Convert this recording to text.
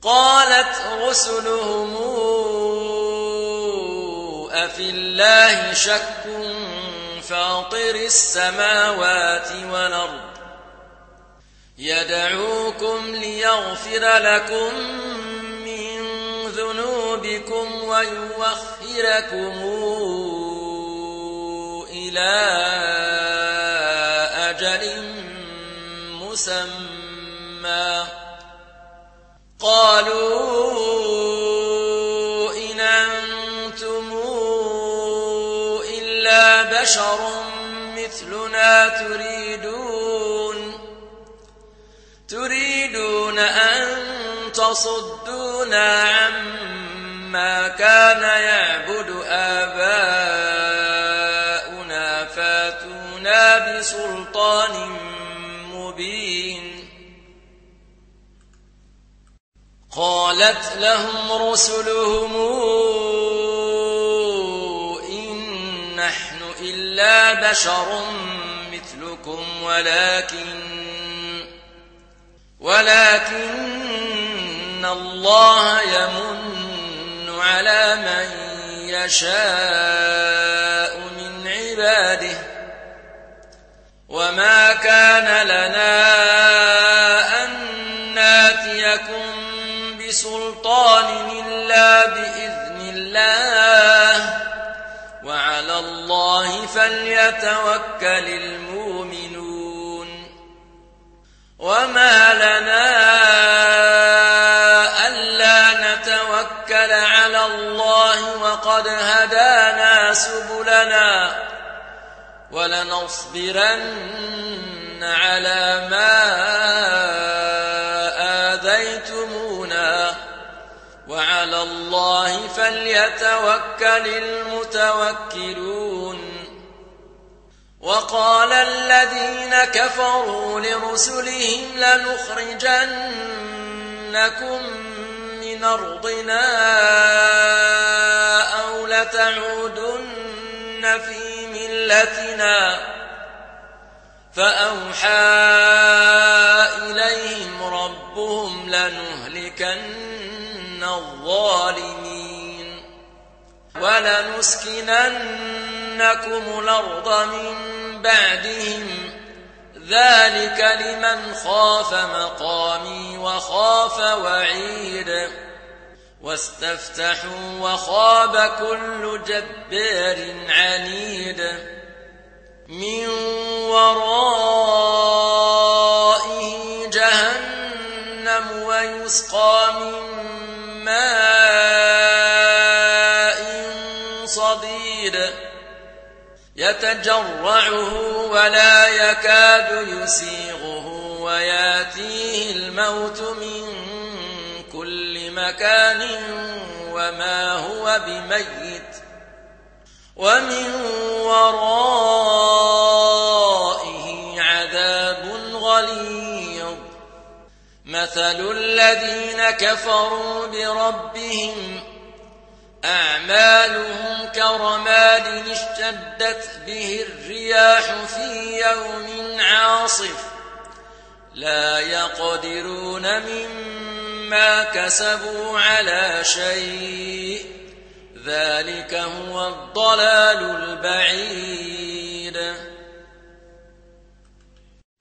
قالت رسلهم أفي الله شك فاطر السماوات والأرض يدعوكم ليغفر لكم من ذنوبكم ويؤخركم إلى أجل مسمى قالوا إن أنتم إلا بشر مثلنا تريدون أن تصدونا عما كان يعبد آباؤنا فاتونا بسلطان مبين قالت لهم رسلهم إن نحن إلا بشر مثلكم ولكن الله يمن على من يشاء من عباده وما كان لنا أن ناتيكم بسلطان إلا بإذن الله وعلى الله فليتوكل المؤمنون وما لنا ألا نتوكل على الله وقد هدانا سبلنا ولنصبرن على ما آذيتمونا وعلى الله فليتوكل المتوكلون وقال الذين كفروا لرسلهم لنخرجنكم من أرضنا أو لتعودن في ملتنا فأوحى إليهم ربهم لنهلكن الظالمين ولنسكننكم الأرض من بعدهم ذلك لمن خاف مقامي وخاف وعيد واستفتحوا وخاب كل جبار عنيد من ورائه جهنم ويسقى من ماء صديد يتجرعه ولا يكاد يسيغه وياتيه الموت من كل مكان وما هو بميت ومن ورائه عذاب غليظ مثل الذين كفروا بربهم أعمالهم كرماد اشتدت به الرياح في يوم عاصف لا يقدرون مما كسبوا على شيء ذلك هو الضلال البعيد